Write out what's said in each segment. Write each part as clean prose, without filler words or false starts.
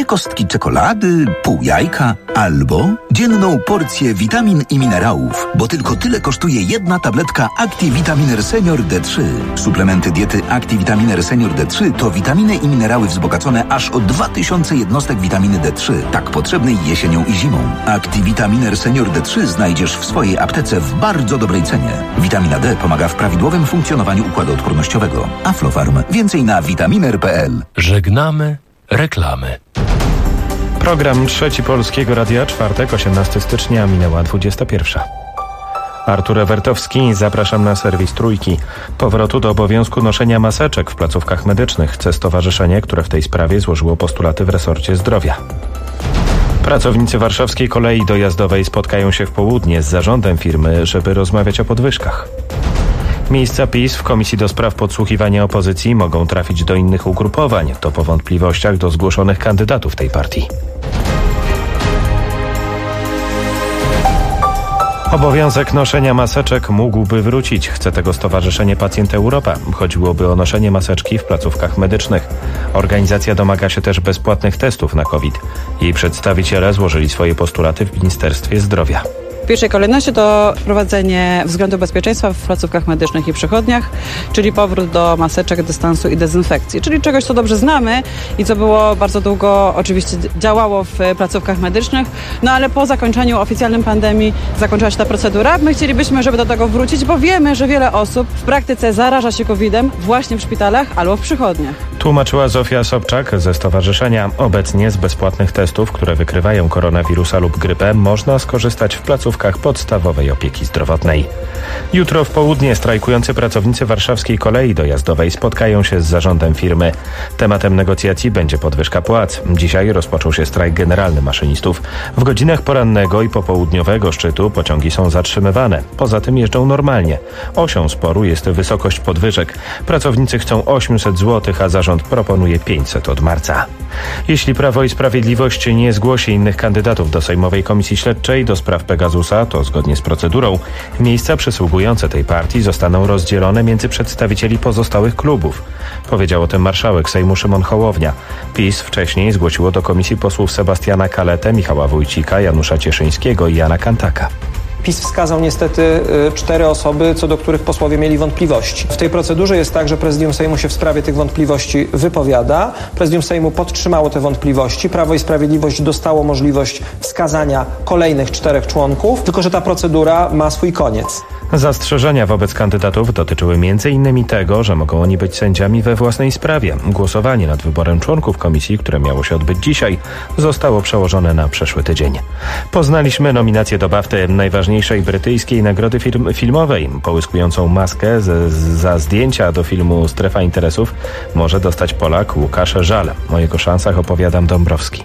2 kostki czekolady, pół jajka albo dzienną porcję witamin i minerałów, bo tylko tyle kosztuje jedna tabletka ActiVitaminer Senior D3. Suplementy diety ActiVitaminer Senior D3 to witaminy i minerały wzbogacone aż o 2000 jednostek witaminy D3, tak potrzebnej jesienią i zimą. ActiVitaminer Senior D3 znajdziesz w swojej aptece w bardzo dobrej cenie. Witamina D pomaga w prawidłowym funkcjonowaniu układu odpornościowego. Aflofarm. Więcej na vitaminer.pl. Żegnamy reklamy. Program Trzeci Polskiego Radia, czwartek, 18 stycznia, minęła 21. Artur Ewertowski, zapraszam na serwis Trójki. Powrotu do obowiązku noszenia maseczek w placówkach medycznych chce stowarzyszenie, które w tej sprawie złożyło postulaty w resorcie zdrowia. Pracownicy warszawskiej kolei dojazdowej spotkają się w południe z zarządem firmy, żeby rozmawiać o podwyżkach. Miejsca PiS w Komisji do Spraw Podsłuchiwania Opozycji mogą trafić do innych ugrupowań. To po wątpliwościach do zgłoszonych kandydatów tej partii. Obowiązek noszenia maseczek mógłby wrócić. Chce tego Stowarzyszenie Pacjent Europa. Chodziłoby o noszenie maseczki w placówkach medycznych. Organizacja domaga się też bezpłatnych testów na COVID. Jej przedstawiciele złożyli swoje postulaty w Ministerstwie Zdrowia. W pierwszej kolejności to wprowadzenie względu bezpieczeństwa w placówkach medycznych i przychodniach, czyli powrót do maseczek, dystansu i dezynfekcji, czyli czegoś, co dobrze znamy i co było bardzo długo oczywiście działało w placówkach medycznych, no ale po zakończeniu oficjalnym pandemii zakończyła się ta procedura. My chcielibyśmy, żeby do tego wrócić, bo wiemy, że wiele osób w praktyce zaraża się COVID-em właśnie w szpitalach albo w przychodniach. Tłumaczyła Zofia Sobczak ze stowarzyszenia. Obecnie z bezpłatnych testów, które wykrywają koronawirusa lub grypę, można skorzystać w placówkach podstawowej opieki zdrowotnej. Jutro w południe strajkujący pracownicy warszawskiej kolei dojazdowej spotkają się z zarządem firmy. Tematem negocjacji będzie podwyżka płac. Dzisiaj rozpoczął się strajk generalny maszynistów. W godzinach porannego i popołudniowego szczytu pociągi są zatrzymywane. Poza tym jeżdżą normalnie. Osią sporu jest wysokość podwyżek. Pracownicy chcą 800 zł, a zarząd proponuje 500 od marca. Jeśli Prawo i Sprawiedliwość nie zgłosi innych kandydatów do Sejmowej Komisji Śledczej do spraw Pegasusa, to zgodnie z procedurą miejsca przysługujące tej partii zostaną rozdzielone między przedstawicieli pozostałych klubów. Powiedział o tym marszałek Sejmu Szymon Hołownia. PiS wcześniej zgłosiło do komisji posłów Sebastiana Kaletę, Michała Wójcika, Janusza Cieszyńskiego i Jana Kantaka. PiS wskazał niestety 4 osoby, co do których posłowie mieli wątpliwości. W tej procedurze jest tak, że Prezydium Sejmu się w sprawie tych wątpliwości wypowiada. Prezydium Sejmu podtrzymało te wątpliwości. Prawo i Sprawiedliwość dostało możliwość wskazania kolejnych 4 członków, tylko że ta procedura ma swój koniec. Zastrzeżenia wobec kandydatów dotyczyły m.in. tego, że mogą oni być sędziami we własnej sprawie. Głosowanie nad wyborem członków komisji, które miało się odbyć dzisiaj, zostało przełożone na przyszły tydzień. Poznaliśmy nominację do BAFTY, najważniejszej brytyjskiej nagrody filmowej. Połyskującą maskę za zdjęcia do filmu Strefa Interesów może dostać Polak Łukasz Żal. O jego szansach opowiadam Dąbrowski.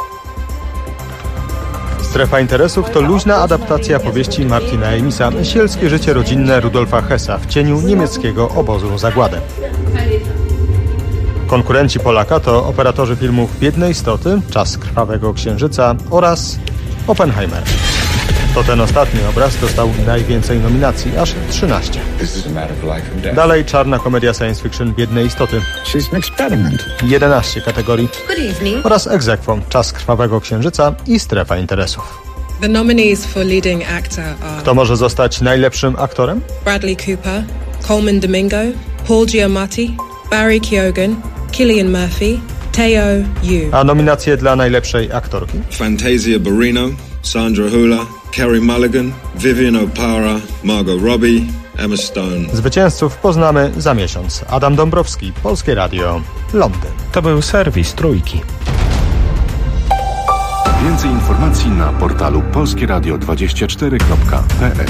Strefa Interesów to luźna adaptacja powieści Martina Emisa Sielskie życie rodzinne Rudolfa Hessa w cieniu niemieckiego obozu zagłady. Konkurenci Polaka to operatorzy filmów Biedne istoty, Czas krwawego księżyca oraz Oppenheimer. To ten ostatni obraz dostał najwięcej nominacji, aż 13. Dalej czarna komedia science fiction Biedne istoty. 11 kategorii oraz ex aequo Czas krwawego księżyca i Strefa interesów. The nominees for leading actor are Kto może zostać najlepszym aktorem? Bradley Cooper, Colman Domingo, Paul Giamatti, Barry Keoghan, Cillian Murphy, Teo Yu. A nominacje dla najlepszej aktorki? Fantasia Barrino, Sandra Hüller, Carey Mulligan, Vivian Oparah, Margot Robbie, Emma Stone. Zwycięzców poznamy za miesiąc. Adam Dąbrowski, Polskie Radio, Londyn. To był serwis Trójki. Więcej informacji na portalu polskieradio24.pl.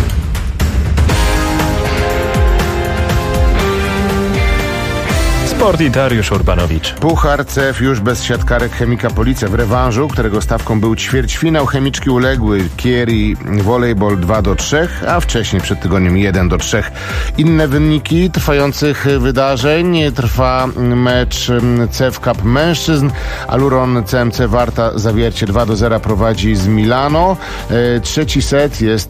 Sport i Dariusz Urbanowicz. Puchar CEF już bez siatkarek Chemika Police w rewanżu, którego stawką był ćwierćfinał. Chemiczki uległy Kieri Volleyball 2-3, a wcześniej przed tygodniem 1-3. Inne wyniki trwających wydarzeń. Trwa mecz CEF Cup mężczyzn. Aluron CMC Warta Zawiercie 2-0 prowadzi z Milano. Trzeci set jest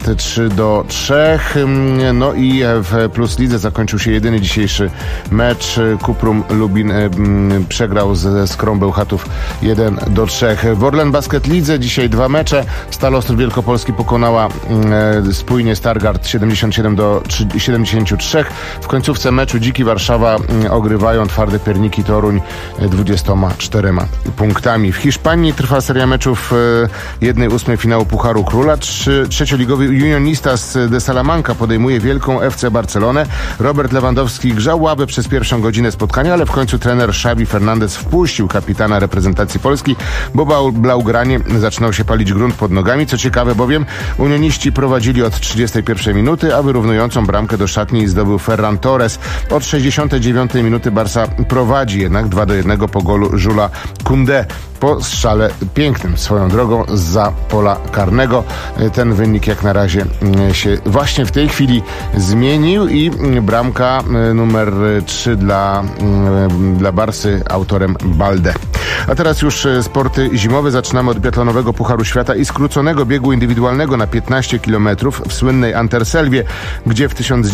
3-3. No i w Plus Lidze zakończył się jedyny dzisiejszy mecz Kuprum Gimnazjum Lubin przegrał ze Skrą Bełchatów 1-3. W Orlen Basket Lidze dzisiaj 2 mecze. Stal Ostrów Wielkopolski pokonała spójnie Stargard 77-73. W końcówce meczu Dziki Warszawa ogrywają Twarde Pierniki Toruń 24 punktami. W Hiszpanii trwa seria meczów 1/8 finału Pucharu Króla. Trzecioligowy Unionistas de Salamanca podejmuje wielką FC Barcelonę. Robert Lewandowski grzał ławę przez pierwszą godzinę spotkania, ale w końcu trener Xavi Fernandez wpuścił kapitana reprezentacji Polski, bo Blaugranie zaczynał się palić grunt pod nogami. Co ciekawe bowiem, unioniści prowadzili od 31 minuty, a wyrównującą bramkę do szatni zdobył Ferran Torres. Od 69 minuty Barca prowadzi jednak 2-1 po golu Jules Koundé. Po strzale pięknym swoją drogą zza pola karnego. Ten wynik jak na razie się właśnie w tej chwili zmienił i bramka numer 3 dla Barcy autorem Balde. A teraz już sporty zimowe. Zaczynamy od biatlonowego Pucharu Świata i skróconego biegu indywidualnego na 15 km w słynnej Anterselwie, gdzie w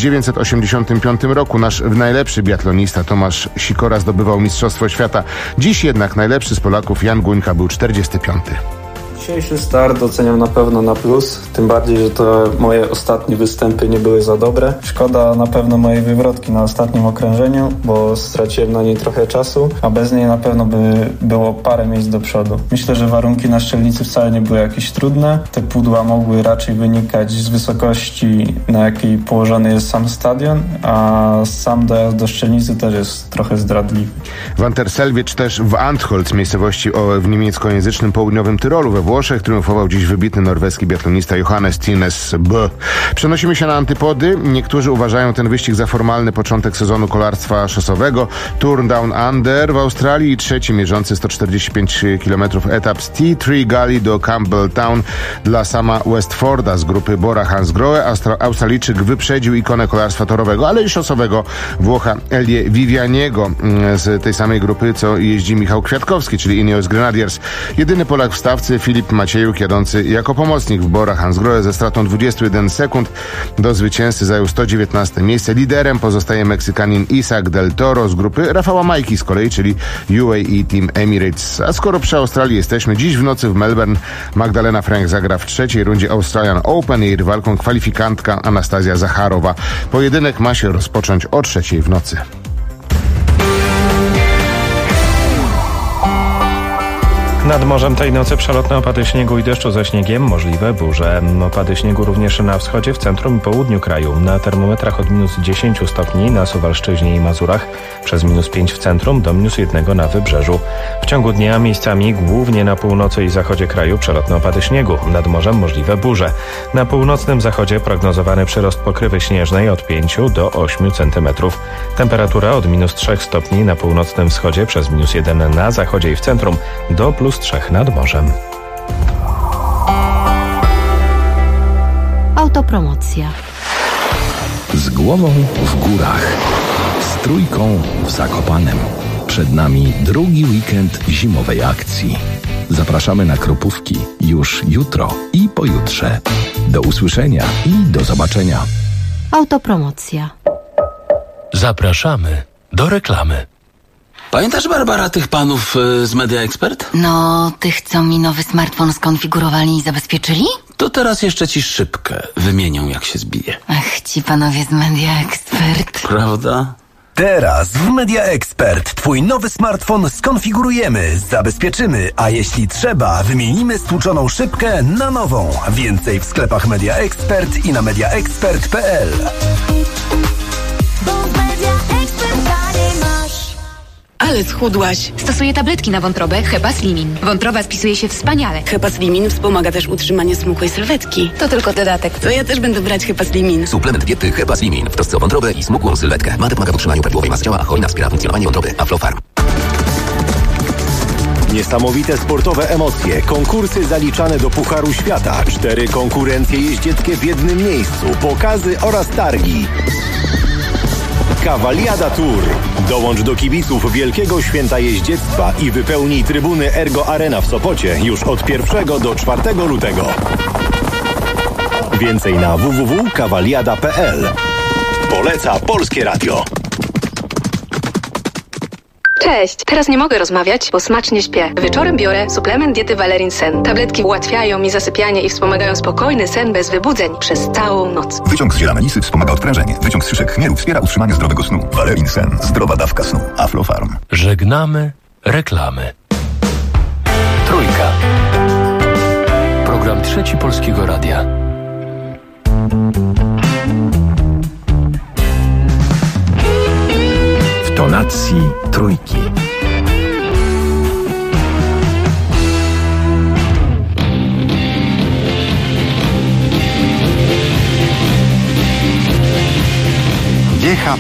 1985 roku nasz najlepszy biatlonista Tomasz Sikora zdobywał Mistrzostwo Świata. Dziś jednak najlepszy z Polaków Jan Guńka był 45. Dzisiejszy start oceniam na pewno na plus, tym bardziej, że to moje ostatnie występy nie były za dobre. Szkoda na pewno mojej wywrotki na ostatnim okrężeniu, bo straciłem na niej trochę czasu, a bez niej na pewno by było parę miejsc do przodu. Myślę, że warunki na Szczelnicy wcale nie były jakieś trudne. Te pudła mogły raczej wynikać z wysokości, na jakiej położony jest sam stadion, a sam dojazd do Szczelnicy też jest trochę zdradliwy. W Anterselwie czy też w Antholz, miejscowości w niemieckojęzycznym południowym Tyrolu we Włoszech, triumfował dziś wybitny norweski biatlonista Johannes Thines B. Przenosimy się na antypody. Niektórzy uważają ten wyścig za formalny początek sezonu kolarstwa szosowego. Tour Down Under w Australii i trzeci mierzący 145 km etap z T3 Gully do Campbelltown dla Sama Westforda z grupy Bora Hansgrohe. Australijczyk wyprzedził ikonę kolarstwa torowego, ale i szosowego Włocha Elie Vivianiego z tej samej grupy, co jeździ Michał Kwiatkowski, czyli Ineos Grenadiers. Jedyny Polak w stawce Filip Maciejuk, jadący jako pomocnik w Bora Hansgrohe ze stratą 21 sekund do zwycięzcy zajął 119 miejsce. Liderem pozostaje Meksykanin Isaac del Toro z grupy Rafała Majki z kolei, czyli UAE Team Emirates. A skoro przy Australii jesteśmy, dziś w nocy w Melbourne Magdalena Frank zagra w trzeciej rundzie Australian Open. Jej rywalką kwalifikantka Anastazja Zacharowa. Pojedynek ma się rozpocząć o 3:00 w nocy. Nad morzem tej nocy przelotne opady śniegu i deszczu ze śniegiem, możliwe burze. Opady śniegu również na wschodzie, w centrum i południu kraju. Na termometrach od -10 stopni na Suwalszczyźnie i Mazurach, przez -5 w centrum do -1 na wybrzeżu. W ciągu dnia miejscami, głównie na północy i zachodzie kraju, przelotne opady śniegu. Nad morzem możliwe burze. Na północnym zachodzie prognozowany przyrost pokrywy śnieżnej od 5 do 8 cm. Temperatura od -3 stopni na północnym wschodzie, przez -1 na zachodzie i w centrum do +3 nad morzem. Autopromocja. Z głową w górach, z trójką w Zakopanem. Przed nami drugi weekend zimowej akcji. Zapraszamy na Kropówki już jutro i pojutrze. Do usłyszenia i do zobaczenia. Autopromocja. Zapraszamy do reklamy. Pamiętasz, Barbara, tych panów z Media Expert? No, tych, co mi nowy smartfon skonfigurowali i zabezpieczyli? To teraz jeszcze ci szybkę wymienią, jak się zbije. Ach, ci panowie z Media Expert. Prawda? Teraz w Media Expert twój nowy smartfon skonfigurujemy, zabezpieczymy, a jeśli trzeba, wymienimy stłuczoną szybkę na nową. Więcej w sklepach Media Expert i na mediaexpert.pl. Ale schudłaś. Stosuję tabletki na wątrobę Hepaslimin. Wątroba spisuje się wspaniale. Hepaslimin wspomaga też utrzymanie smukłej sylwetki. To tylko dodatek. To ja też będę brać Hepaslimin. Suplement diety Hepaslimin w trosce o wątrobę i smukłą sylwetkę. Mate pomaga w utrzymaniu prawidłowej masy ciała, a cholina wspiera funkcjonowanie wątroby. Aflofarm. Niesamowite sportowe emocje, konkursy zaliczane do Pucharu Świata, 4 konkurencje jeździeckie w jednym miejscu, pokazy oraz targi. Cavaliada Tour. Dołącz do kibiców Wielkiego Święta Jeździectwa i wypełnij trybuny Ergo Arena w Sopocie już od 1 do 4 lutego. Więcej na www.cavaliada.pl. Poleca Polskie Radio. Cześć, teraz nie mogę rozmawiać, bo smacznie śpię. Wieczorem biorę suplement diety Valerin Sen. Tabletki ułatwiają mi zasypianie i wspomagają spokojny sen bez wybudzeń przez całą noc. Wyciąg z ziela melisy wspomaga odprężenie. Wyciąg z szyszek chmielu wspiera utrzymanie zdrowego snu. Valerin Sen. Zdrowa dawka snu. Aflofarm. Żegnamy reklamy. Trójka. Program Trzeci Polskiego Radia. W tonacji trójki. DH+.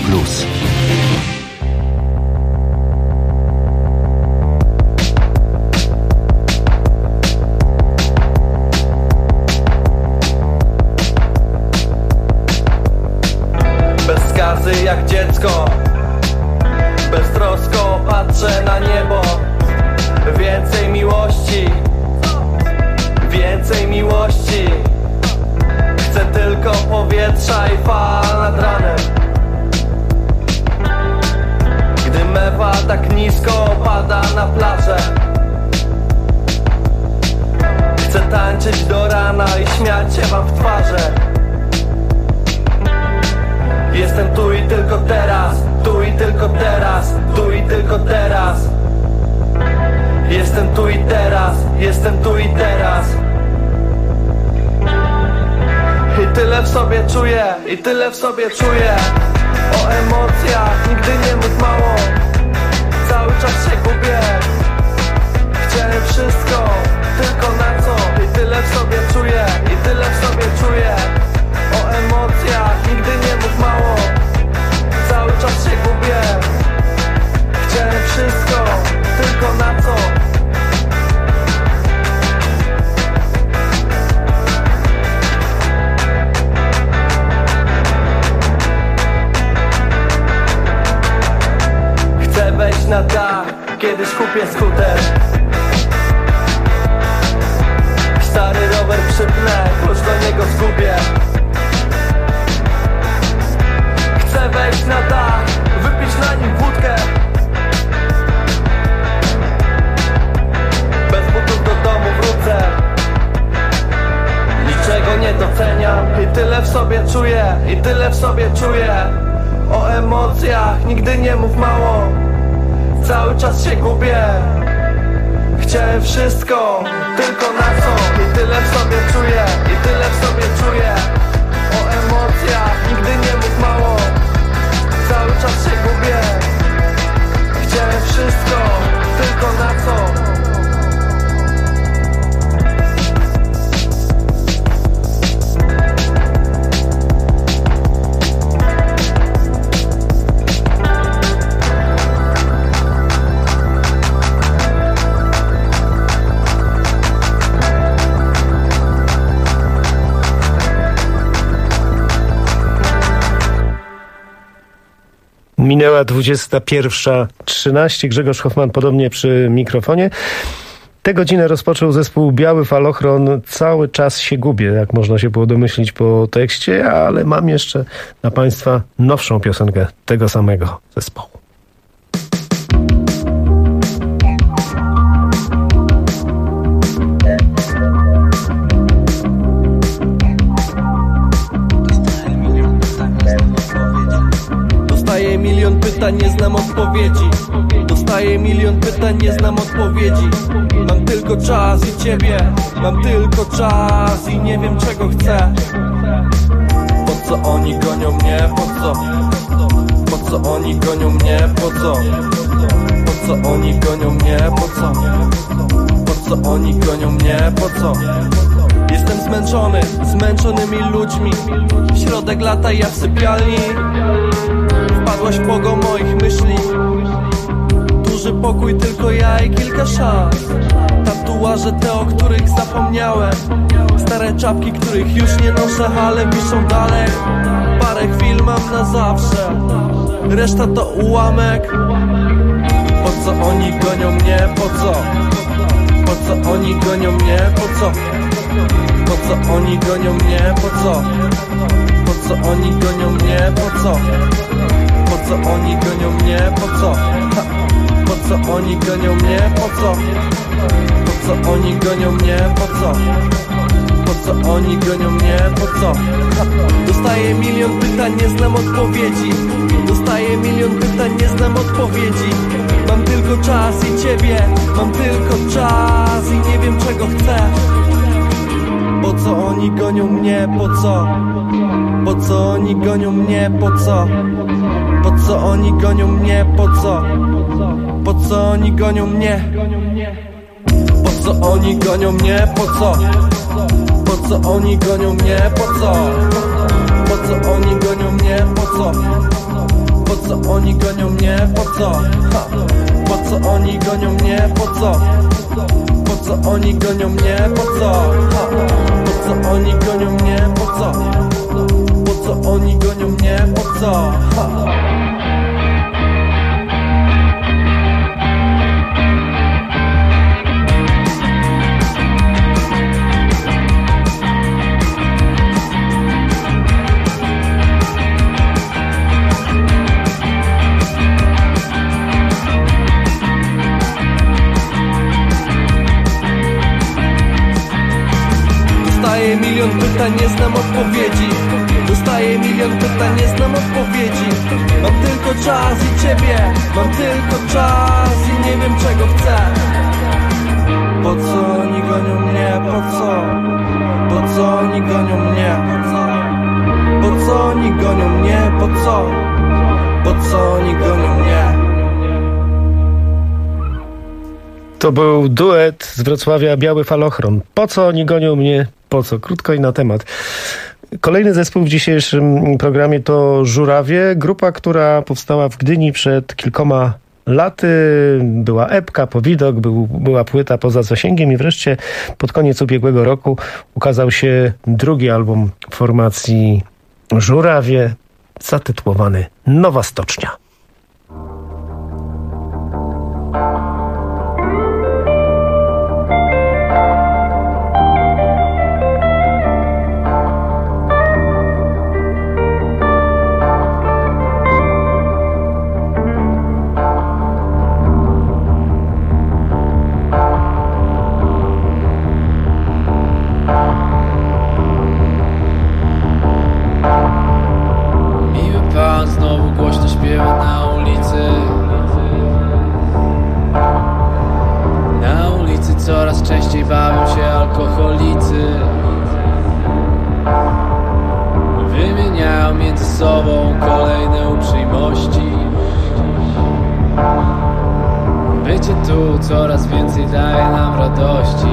Bez skazy jak dziecko, beztrosko patrzę na niebo. Więcej miłości, więcej miłości. Chcę tylko powietrza i fal nad ranem. Gdy mewa tak nisko pada na plażę, chcę tańczyć do rana i śmiać się wam w twarze. Jestem tu i tylko teraz, tu i tylko teraz, tu i tylko teraz. Jestem tu i teraz, jestem tu i teraz. I tyle w sobie czuję, i tyle w sobie czuję. O emocjach nigdy nie mów mało. Cały czas się gubię. Chciałem wszystko, tylko na co? I tyle w sobie czuję, i tyle w sobie czuję. O emocjach nigdy nie mów mało. Cały czas się gubię. Chciałem wszystko, tylko na co? Chcę wejść na dach, kiedyś kupię skuter. Stary rower przypnę, klucz do niego zgubię. Chcę wejść na dach, wypić na nim wódkę. Bez butów do domu wrócę. Niczego nie doceniam. I tyle w sobie czuję, i tyle w sobie czuję. O emocjach nigdy nie mów mało. Cały czas się gubię. Chciałem wszystko, tylko na co? I tyle w sobie czuję, i tyle w sobie czuję. O emocjach nigdy nie mów mało. Cały czas się gubię. Chciałem wszystko, tylko na co? Minęła 21:13. Grzegorz Hoffman podobnie przy mikrofonie. Tę godzinę rozpoczął zespół Biały Falochron. Cały czas się gubię, jak można się było domyślić po tekście, ale mam jeszcze dla Państwa nowszą piosenkę tego samego zespołu. Dostaję milion pytań, nie znam odpowiedzi. Dostaję milion pytań, nie znam odpowiedzi. Mam tylko czas i ciebie. Mam tylko czas i nie wiem czego chcę. Po co oni gonią mnie? Po co? Po co oni gonią mnie? Po co? Po co oni gonią mnie? Po co? Po co oni gonią mnie? Po co? Jestem zmęczony, zmęczonymi ludźmi. Środek lata, ja w sypialni. Wpadłaś w pogo moich myśli. Duży pokój, tylko ja i kilka szans. Tatuaże te, o których zapomniałem. Stare czapki, których już nie noszę, ale wiszą dalej. Parę chwil mam na zawsze. Reszta to ułamek. Po co oni gonią mnie? Po co? Po co oni gonią mnie? Po co? Po co oni gonią mnie? Po co? Po co oni gonią mnie? Po co? Po co oni gonią mnie? Po co? Ha. Po co oni gonią mnie, po co? Po co oni gonią mnie, po co? Po co oni gonią mnie, po co? Dostaję milion pytań, nie znam odpowiedzi. Dostaję milion pytań, nie znam odpowiedzi. Mam tylko czas i ciebie, mam tylko czas i nie wiem czego chcę. Po co oni gonią mnie, po co? Po co oni gonią mnie, po co? Po co oni gonią mnie, po co? Po co oni gonią mnie? Po co oni gonią mnie, po co? Po co oni gonią mnie, po co? Po co oni gonią mnie, po co? Po co oni gonią mnie, po co? Po co oni gonią mnie, po co? Po co oni gonią mnie, po co? Po co oni gonią mnie, po co? Po co oni gonią mnie, po co? Dostaję milion pytań, nie znam odpowiedzi. Dostaję milion pytań, nie znam odpowiedzi. Mam tylko czas i ciebie, mam tylko czas i nie wiem czego chcę. Po co oni gonią mnie, po co? Po co oni gonią mnie, po co? Po co oni gonią mnie, po co? Po co oni gonią mnie? To był duet z Wrocławia, Biały Falochron. Po co oni gonią mnie? Po co? Krótko i na temat. Kolejny zespół w dzisiejszym programie to Żurawie. Grupa, która powstała w Gdyni przed kilkoma laty. Była epka, powidok, była płyta Poza zasięgiem i wreszcie pod koniec ubiegłego roku ukazał się drugi album formacji Żurawie zatytułowany Nowa Stocznia. Coraz częściej bawią się alkoholicy. Wymieniają między sobą kolejne uprzejmości. Bycie tu coraz więcej daje nam radości.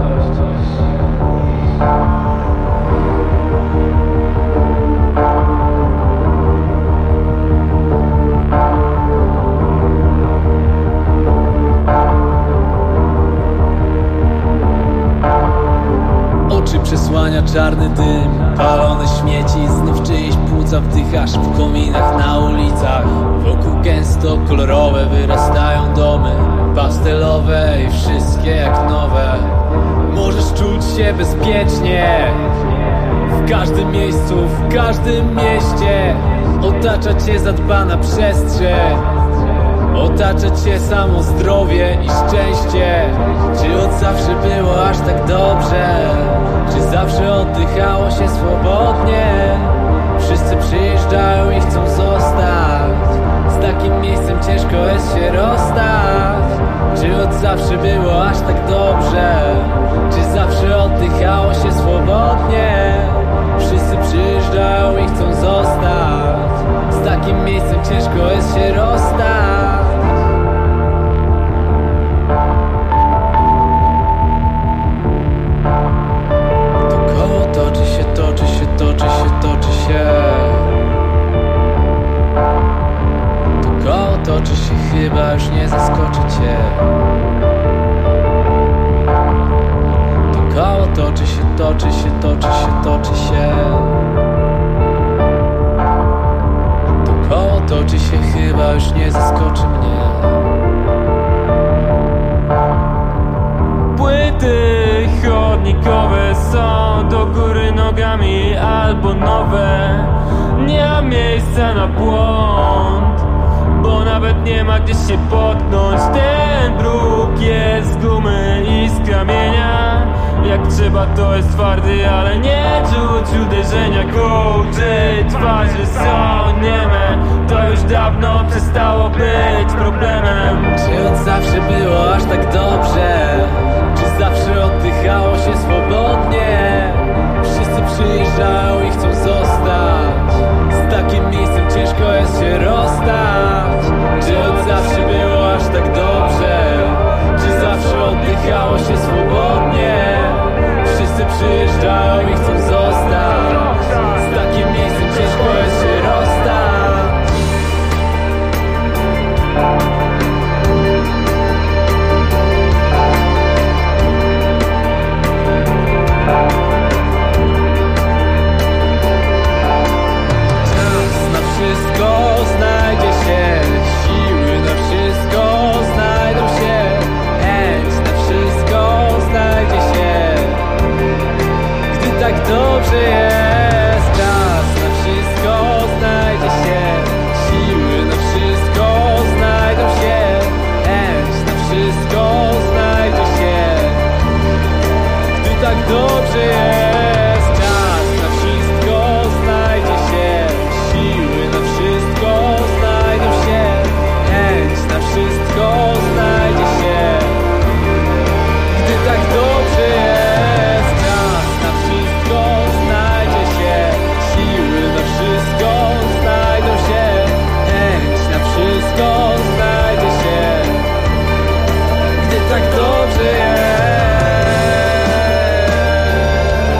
Przesłania czarny dym, palone śmieci, znów czyjeś płuca wdychasz w kominach na ulicach. Wokół gęsto kolorowe wyrastają domy, pastelowe i wszystkie jak nowe. Możesz czuć się bezpiecznie w każdym miejscu, w każdym mieście. Otacza cię zadbana przestrzeń, otacza cię samo zdrowie i szczęście. Czy od zawsze było aż tak dobrze? Czy zawsze oddychało się swobodnie? Wszyscy przyjeżdżają i chcą zostać. Z takim miejscem ciężko jest się rozstać. Czy od zawsze było aż tak dobrze? Czy zawsze oddychało się swobodnie? Wszyscy przyjeżdżają i chcą zostać. Z takim miejscem ciężko jest się rozstać. Toczy się, chyba już nie zaskoczy cię. To koło toczy się, toczy się, toczy się, toczy się. To koło toczy się, chyba już nie zaskoczy mnie. Płyty chodnikowe są do góry nogami albo nowe. Nie ma miejsca na błąd, bo nawet nie ma gdzie się potknąć. Ten bruk jest z gumy i z kamienia. Jak trzeba to jest twardy, ale nie czuć uderzenia. Kołczy twarzy są nieme. To już dawno przestało być problemem. Czy od zawsze było aż tak dobrze? Czy zawsze oddychało się swobodnie? Wszyscy przyjeżdżają i chcą zostać. Z takim miejscem ciężko jest się rozstać. Czy od zawsze było aż tak dobrze? Czy zawsze oddychało się swobodnie? Wszyscy przyjeżdżają i chcą zostać. Z takim miejscem ciężko jest się rozstać. Czas na wszystko znajdzie się, siły na wszystko znajdą się, chęć na wszystko znajdzie się, gdy tak dobrze jest. Czas na wszystko znajdzie się, siły na wszystko znajdą się, chęć na wszystko znajdzie się, gdy tak dobrze jest. Czas na wszystko znajdzie się, siły na wszystko znajdą się, chęć na wszystko znajdzie się, gdy tak dobrze jest. Czas na wszystko znajdzie się, siły na wszystko znajdą się, chęć na wszystko znajdzie się, gdy tak dobrze jest.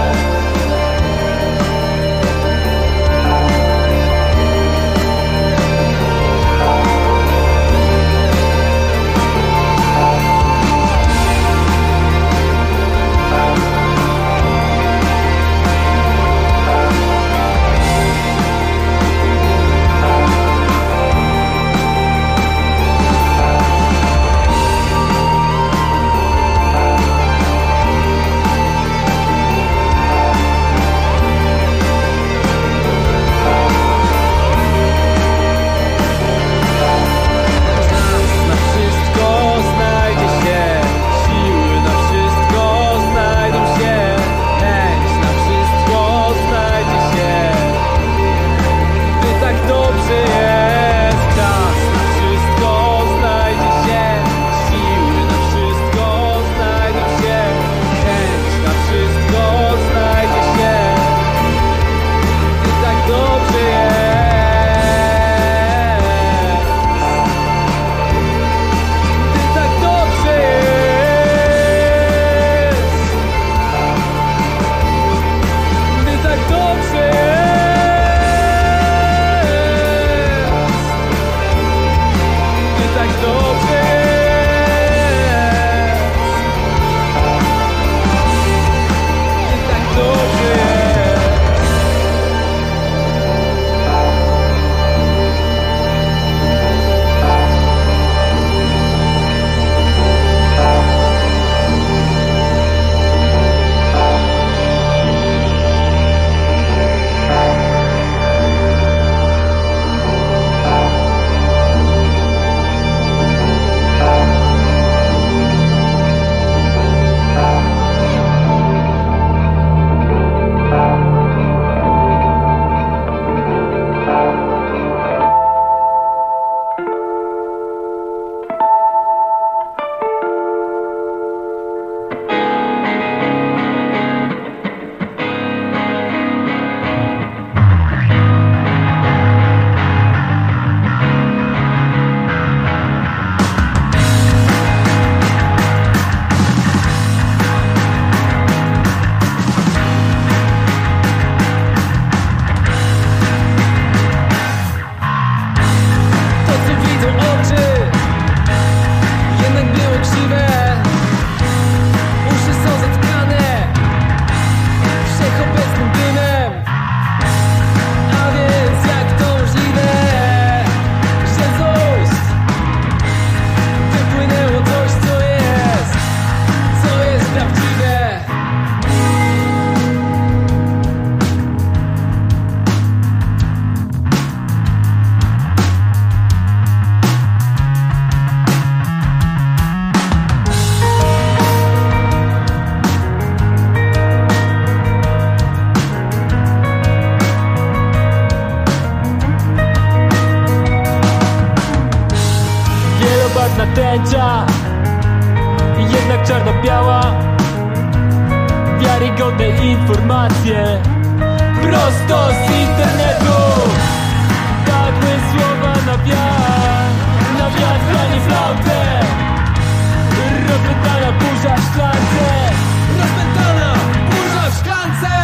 zdjęcia i jednak czarno-biała, wiarygodne informacje prosto z internetu. Padły słowa na wiatr granie flautę. Rozpętana burza w szklance, rozpętana burza w szklance.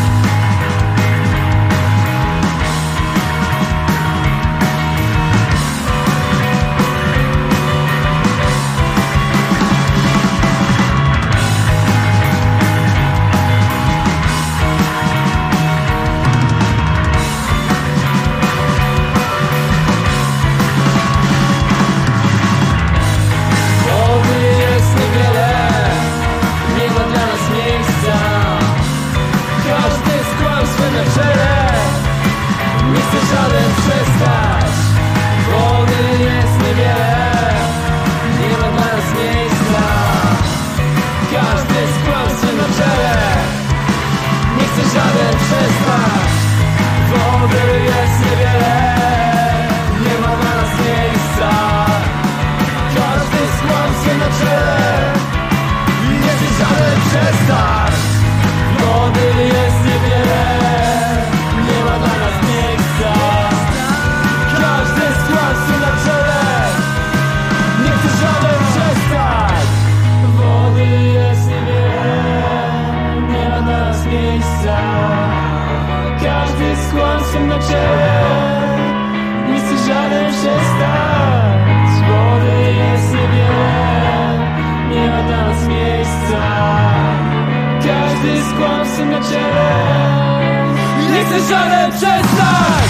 Nie chce żaden przestać. Wody jest niewiele, nie ma dla nas miejsca. Każdy z kłamstwem na czele. Nie chce żaden przestać. Wody jest niewiele, nie ma dla nas miejsca. Każdy z kłamstwem na czele. Nie chce żaden przestać. Wody jest niewiele, nie ma dla nas miejsca. Każdy z kłamstwem na czele. Nie chce żaden przestać. Wody jest niewiele, nie ma dla nas miejsca. Każdy z kłamstwem na czele. Nie chce żaden przestać. Wody jest niewiele, nie ma dla nas miejsca. Każdy z kłamstwem na czele. Nie chce żaden przestać.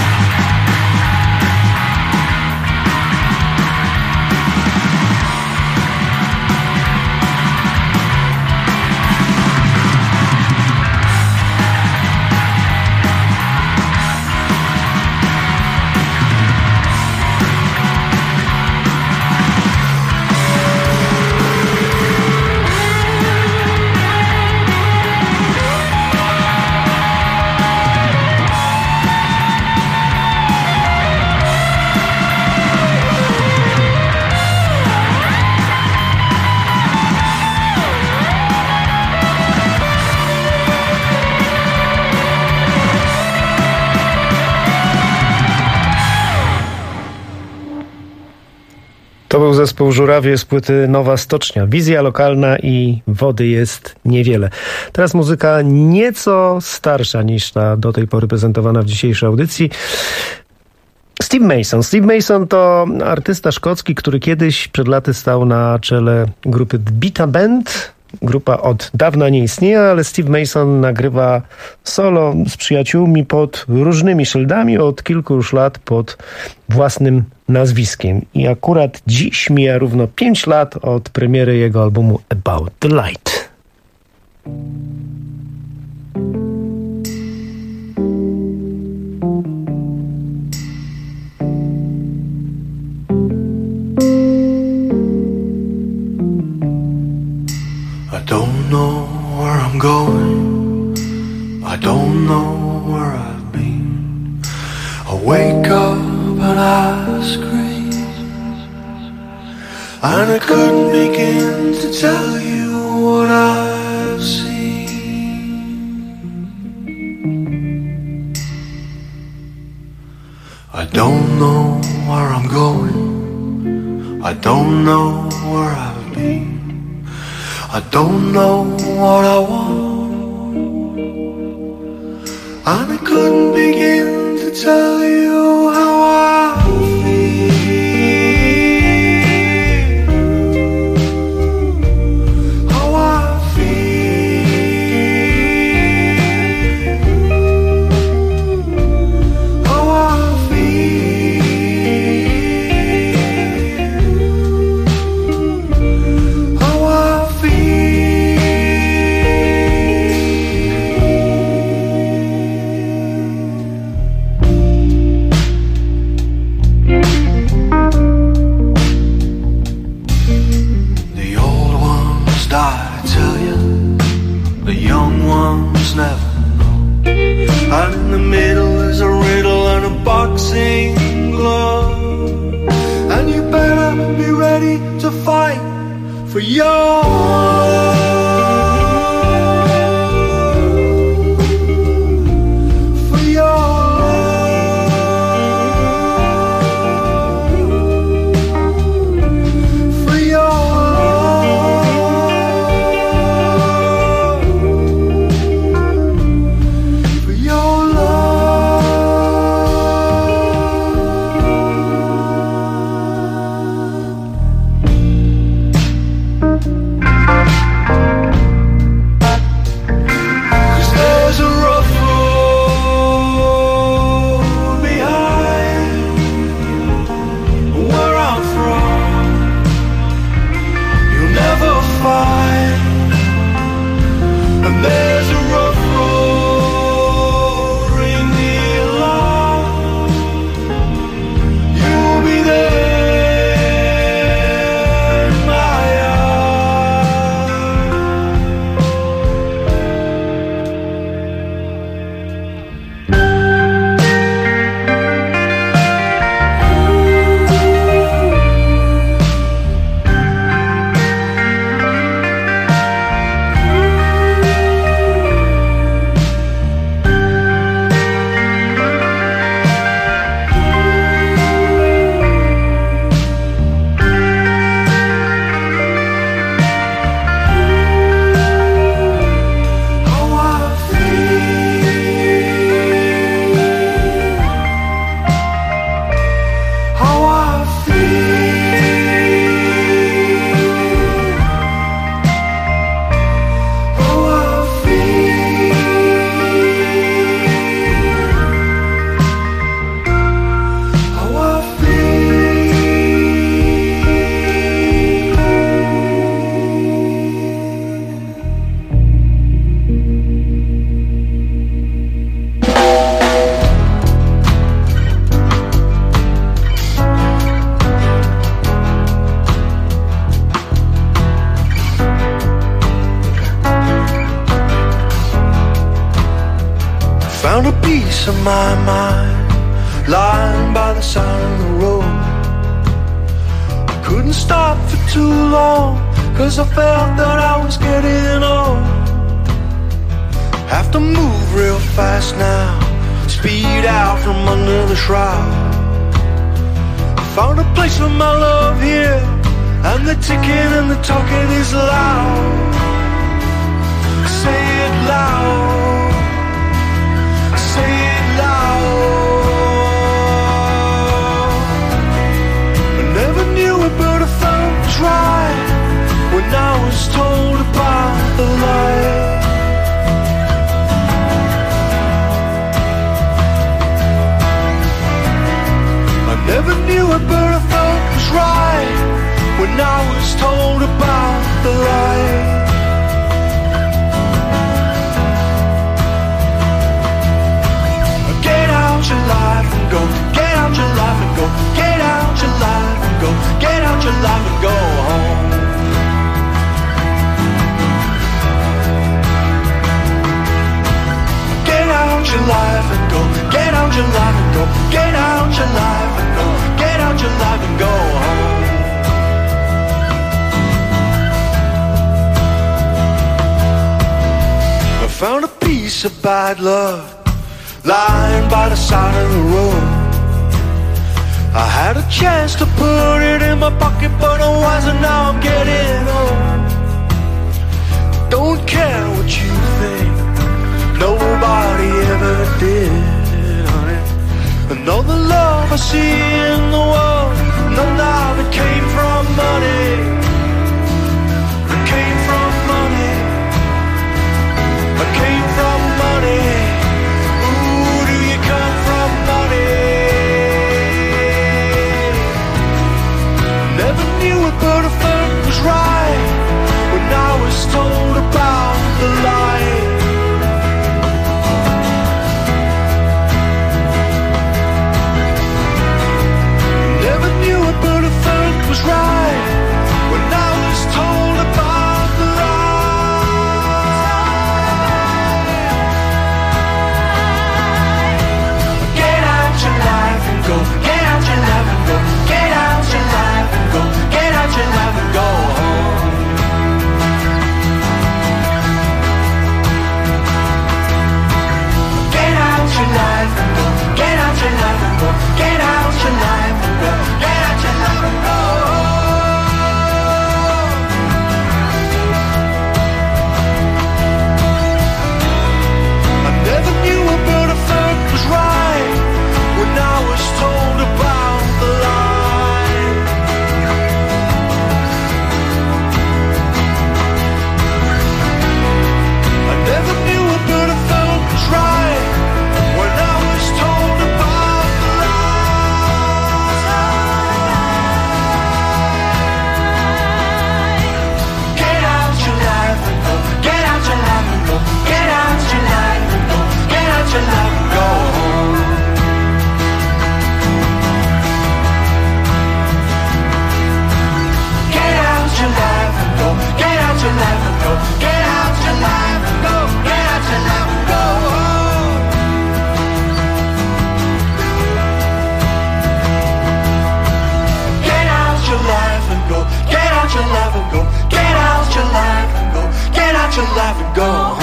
To był zespół Żurawie z płyty Nowa Stocznia. Wizja lokalna i wody jest niewiele. Teraz muzyka nieco starsza niż ta do tej pory prezentowana w dzisiejszej audycji. Steve Mason. Steve Mason to artysta szkocki, który kiedyś przed laty stał na czele grupy The Beta Band. Grupa od dawna nie istnieje, ale Steve Mason nagrywa solo z przyjaciółmi pod różnymi szyldami, od kilku już lat pod własnym nazwiskiem. I akurat dziś mija równo 5 lat od premiery jego albumu About the Light. I don't know where I'm going, I don't know where I've been. I wake up and I scream, and I couldn't begin to tell you what I've seen. I don't know where I'm going, I don't know where I've been. I don't know what I want, and I couldn't begin to tell you how I feel, how I feel, how I feel, how I feel. And in the middle is a riddle and a boxing glove, and you better be ready for your of my mind, lying by the side of the road. I couldn't stop for too long, 'cause I felt that I was getting old. Have to move real fast now, speed out from under the shroud. I found a place for my love here, and the ticking and the talking is loud. Say it loud, say it loud. I never knew it, but I felt it was right when I was told about the light. I never knew it, but I felt it was right when I was told about the light. Get out your life and go, get out your life and go, get out your life and go, get out your life and go home. Get out your life and go, get out your life and go, get out your life and go, get out your life and go home. I found a piece of bad luck lying by the side of the road. I had a chance to put it in my pocket, but I wasn't. Now I'm getting old. Don't care what you think, nobody ever did, honey. And all the love I see in the world, none of it came from money. It came from money. It came from money. Never knew it, but I felt it was right when I was told about the light. Never knew it, but I felt it was right when to go home.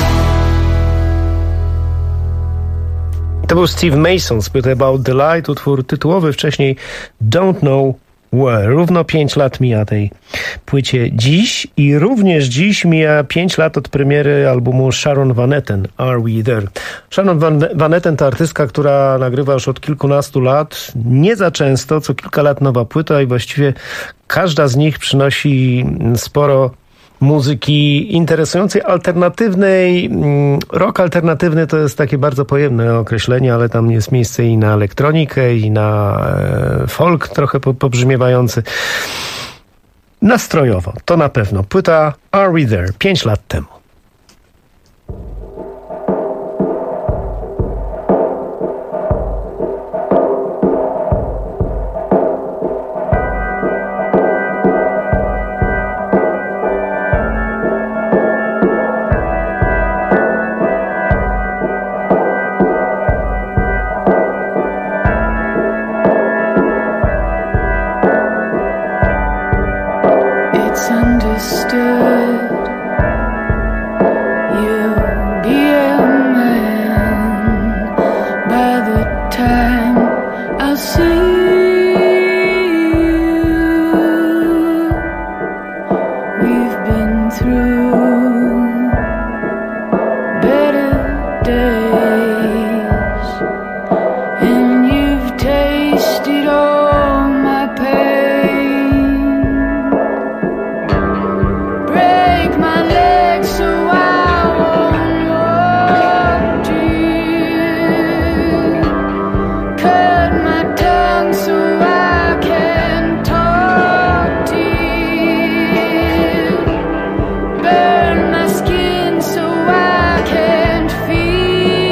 To był Steve Mason z płyty About the Light, utwór tytułowy, wcześniej Don't Know Where. Równo 5 lat mija tej płycie dziś i również dziś mija 5 lat od premiery albumu Sharon Van Etten, Are We There? Sharon Van Etten to artystka, która nagrywa już od kilkunastu lat, nie za często, co kilka lat nowa płyta i właściwie każda z nich przynosi sporo muzyki interesującej, alternatywnej. Rock alternatywny to jest takie bardzo pojemne określenie, ale tam jest miejsce i na elektronikę, i na folk trochę pobrzmiewający. Nastrojowo, to na pewno. Płyta Are We There? 5 lat temu. Burn my skin so I can't feel.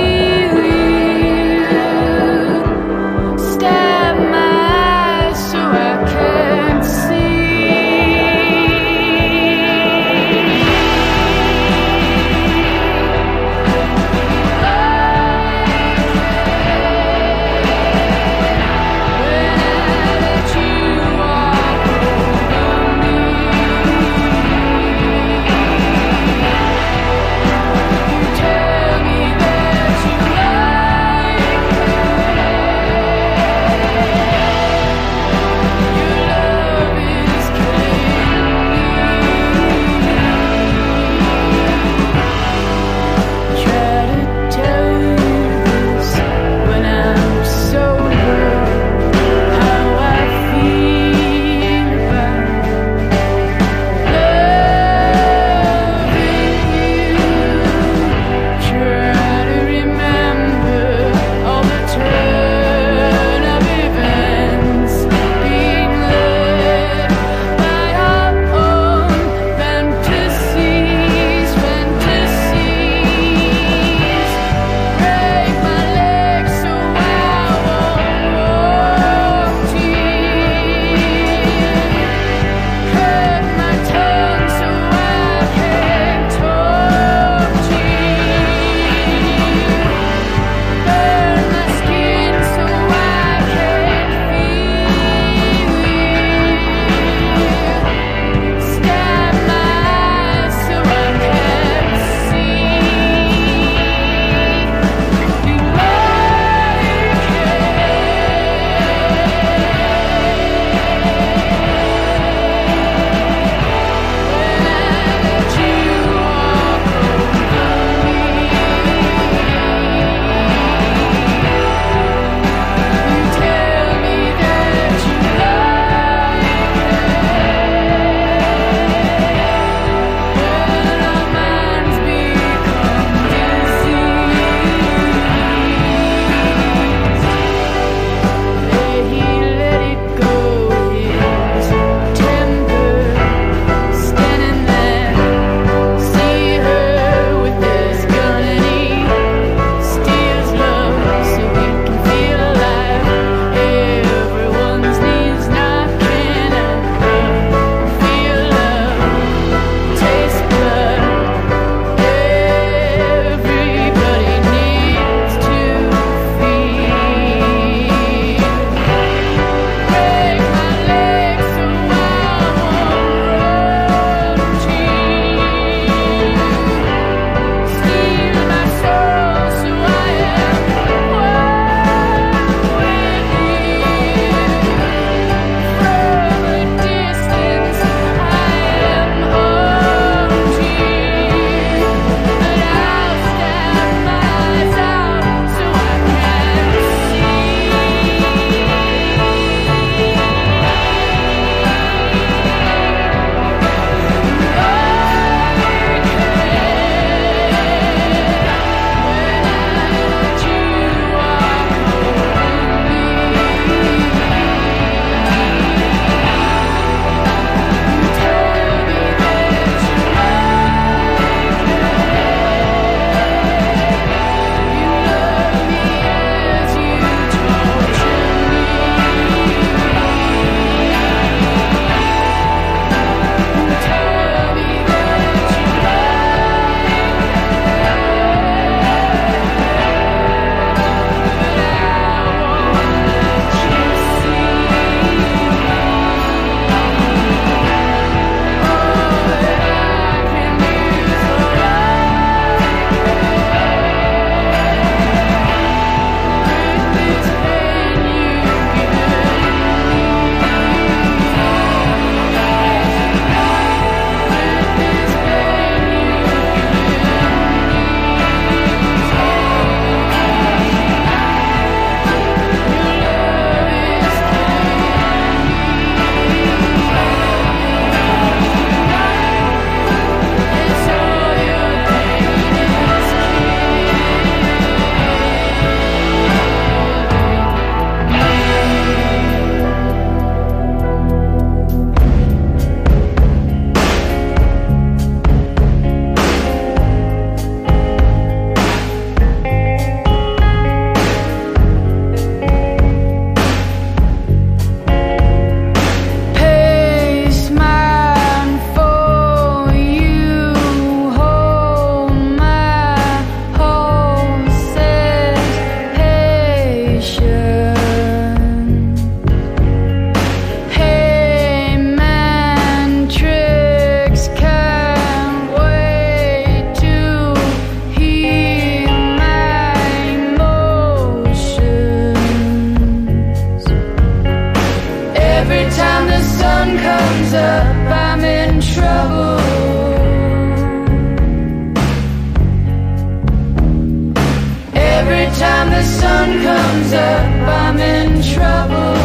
time the sun comes up, I'm in trouble.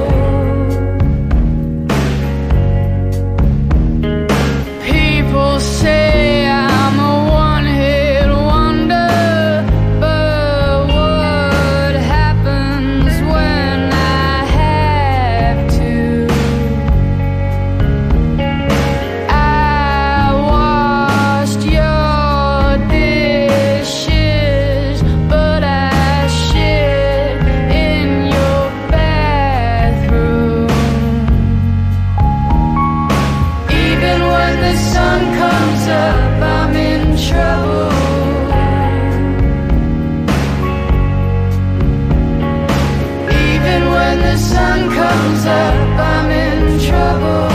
People say I'm a one-hit wonder, but what happens when I have to? I washed your dishes, but I shit in your bathroom. Even when the sun comes up, I'm in trouble. Even when the sun comes up, I'm in trouble.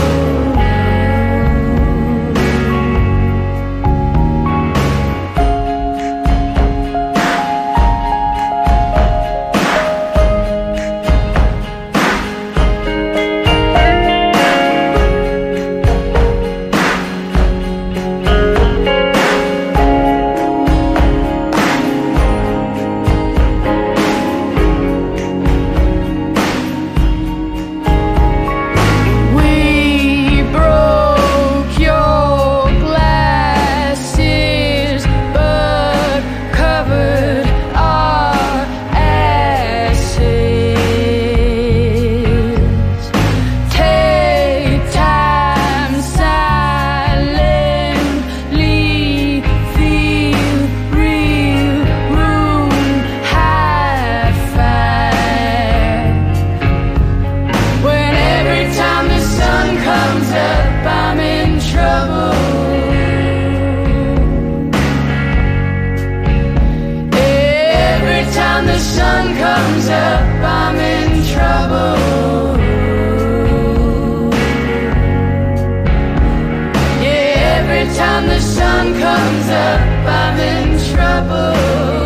We broke your glasses, but covered our asses. Take time silently, feel real room high five. When every time the sun comes up, I'm in trouble. Every time the sun comes up, I'm in trouble. Yeah, every time the sun comes up, I'm in trouble.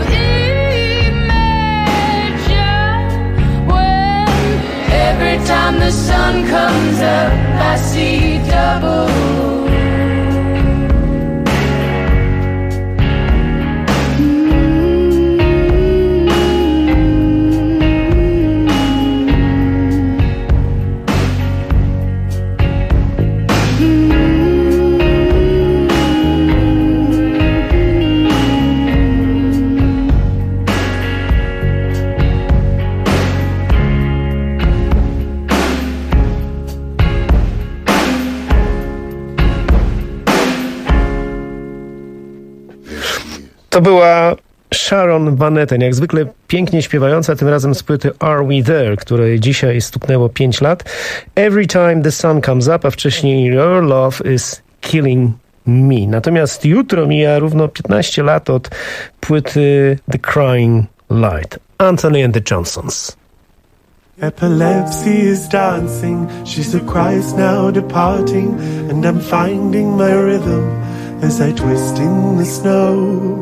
Imagine when every time the sun comes up, I see double. To była Sharon Van Etten, jak zwykle pięknie śpiewająca, tym razem z płyty Are We There, której dzisiaj stuknęło 5 lat. Every Time the Sun Comes Up, a wcześniej Your Love is Killing Me. Natomiast jutro mija równo 15 lat od płyty The Crying Light. Anthony and the Johnsons. Epilepsy is dancing, she's the Christ now departing, and I'm finding my rhythm as I twist in the snow.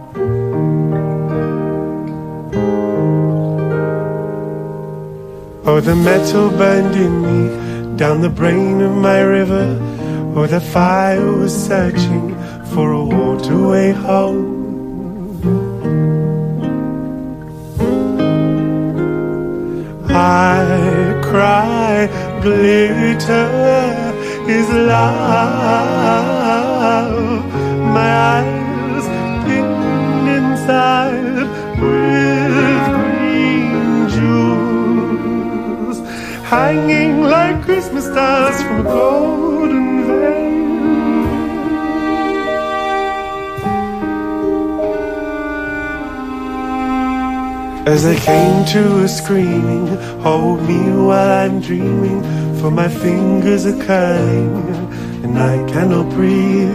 Oh, the metal burned in me down the brain of my river. Oh, the fire was searching for a waterway home. I cry, glitter is love. My eyes pinned inside with green jewels, hanging like Christmas stars from a golden veil. As I came to a screaming, hold me while I'm dreaming, for my fingers are curling and I cannot breathe.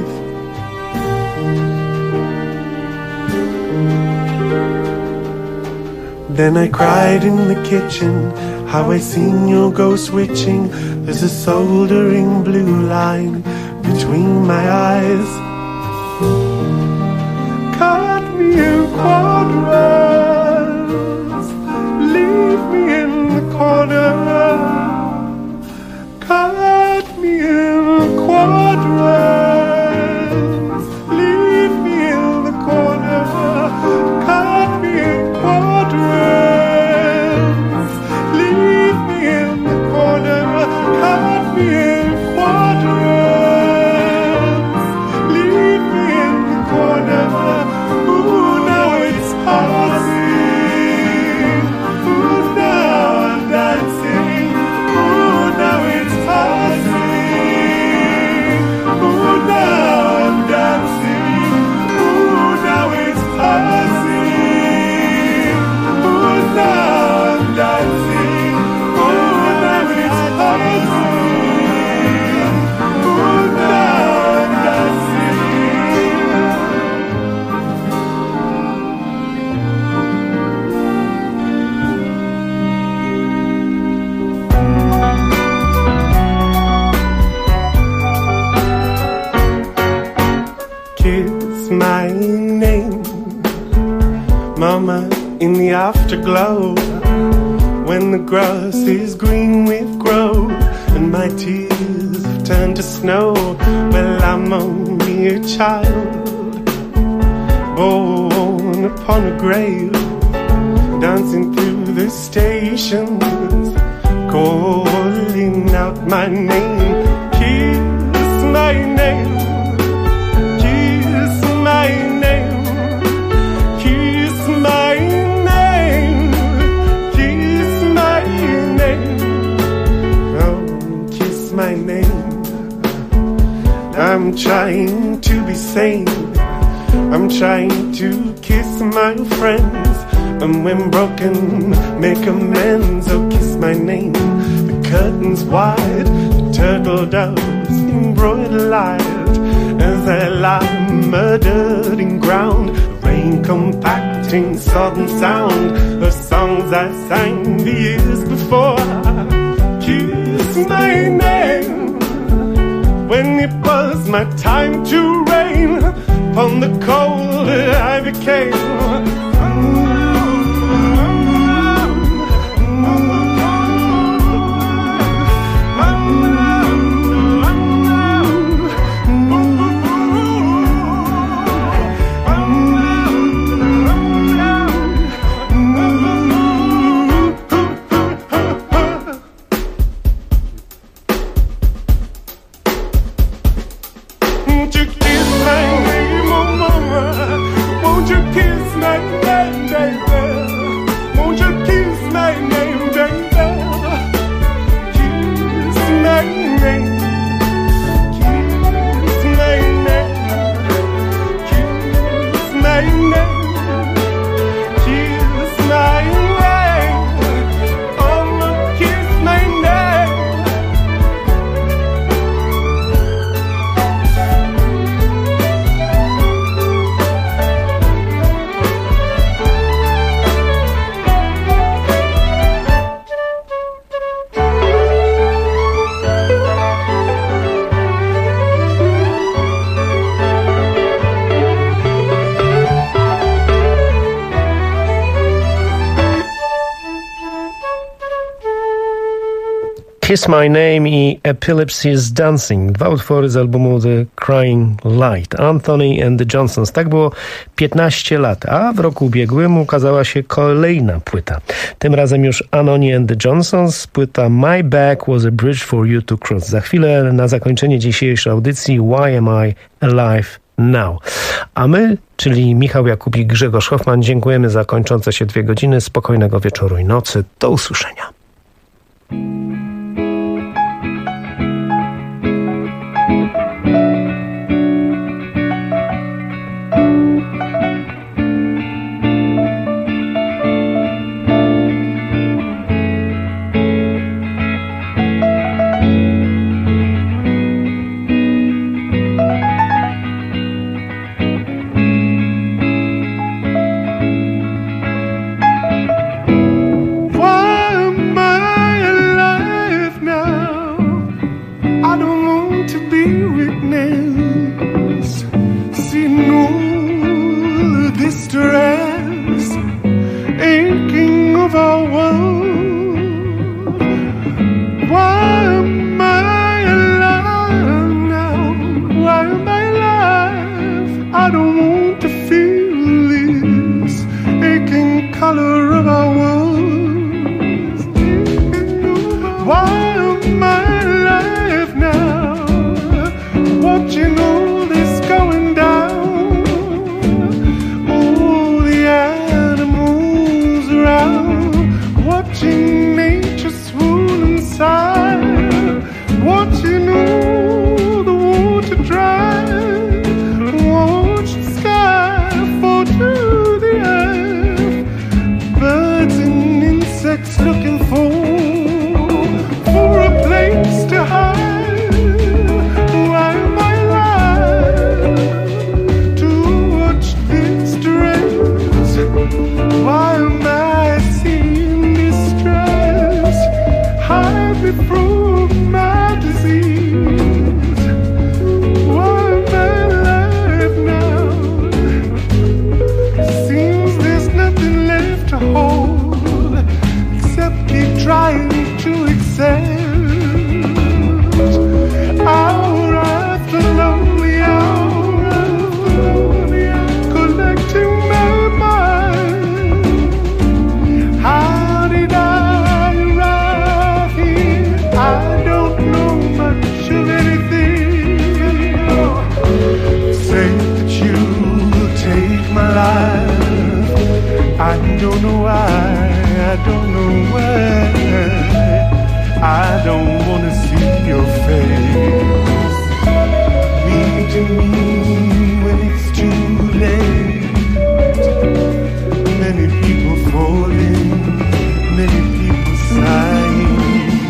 Then I cried in the kitchen, how I seen your ghost switching. There's a soldering blue line between my eyes. Cut me in quadrants, leave me in the corner. Cut me in quadrants, leave me in the corner. Cut me in quadrants. name, Mama, in the afterglow, when the grass is green with growth and my tears have turned to snow. Well, I'm only a child, born upon a grave, dancing through the stations, calling out my name. Kiss my name, kiss my name, kiss my name, kiss my name, oh, kiss my name. I'm trying to be sane, I'm trying to kiss my friends, and when broken, make amends. Oh, kiss my name. The curtains wide, the turtle doves embroidered light, as I lie murdered in ground, the rain compacting sodden sound of songs I sang the years before. Kiss my name, when it was my time to reign upon the cold I became. Kiss My Name i Epilepsy's Dancing, dwa utwory z albumu The Crying Light, Anthony and the Johnsons. Tak było 15 lat, a w roku ubiegłym ukazała się kolejna płyta. Tym razem już Anthony and the Johnsons, płyta My Back Was a Bridge for You to Cross. Za chwilę na zakończenie dzisiejszej audycji Why Am I Alive Now? A my, czyli Michał Jakub i Grzegorz Hoffman, dziękujemy za kończące się 2 godziny. Spokojnego wieczoru i nocy. Do usłyszenia. don't know why, I don't know why. I don't wanna see your face. Mean to me when it's too late. Many people falling, many people sighing.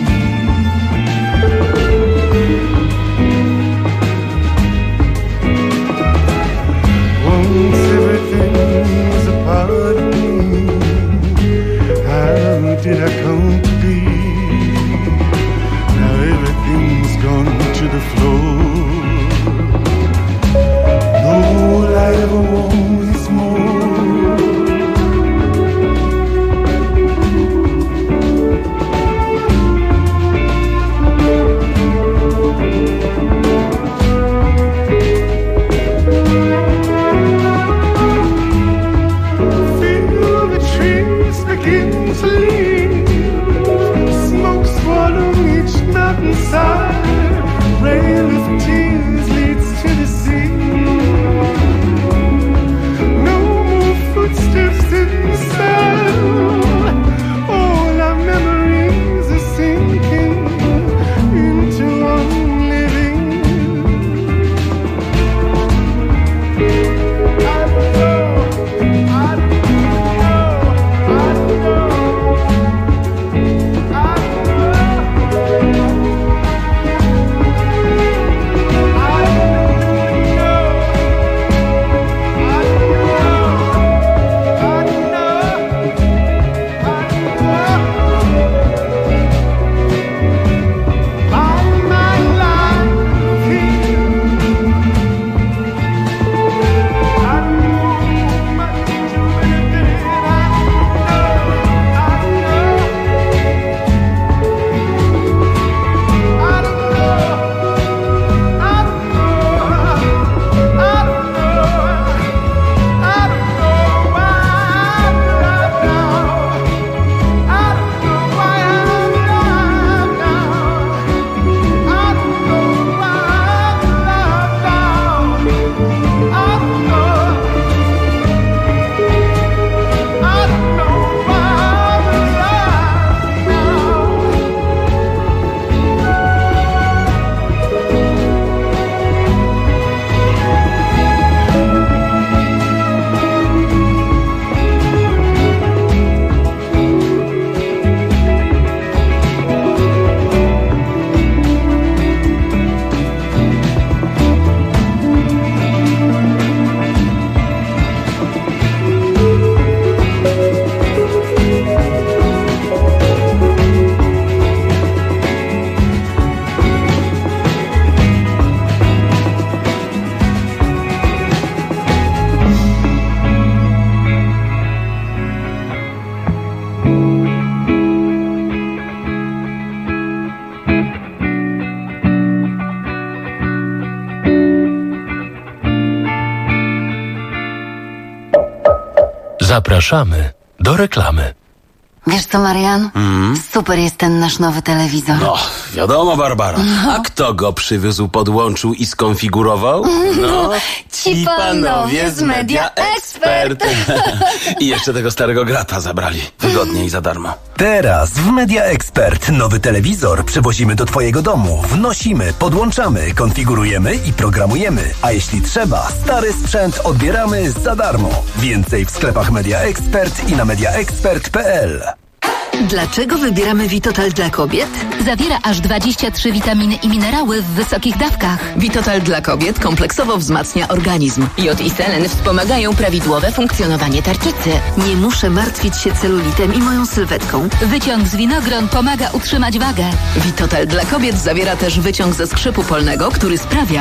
Once everything was a part of me. How did I come to be? Now everything's gone to the floor. All I ever want is more. Feel the trees begin to leave. Smoke swallow each mountainside. Rain with tears leads to the sea. No more footsteps in the sand. All our memories are sinking into unliving. Zapraszamy do reklamy. Wiesz co, Marian? Super jest ten nasz nowy telewizor. No, wiadomo, Barbara. A kto go przywiózł, podłączył i skonfigurował? No, ci panowie z Media Expert. I jeszcze tego starego grata zabrali. Wygodnie i za darmo. Teraz w Media Expert nowy telewizor przywozimy do twojego domu. Wnosimy, podłączamy, konfigurujemy i programujemy. A jeśli trzeba, stary sprzęt odbieramy za darmo. Więcej w sklepach Media Expert i na mediaexpert.pl. Dlaczego wybieramy Vitotal dla kobiet? Zawiera aż 23 witaminy i minerały w wysokich dawkach. Vitotal dla kobiet kompleksowo wzmacnia organizm. Jod i selen wspomagają prawidłowe funkcjonowanie tarczycy. Nie muszę martwić się celulitem i moją sylwetką. Wyciąg z winogron pomaga utrzymać wagę. Vitotal dla kobiet zawiera też wyciąg ze skrzypu polnego, który sprawia,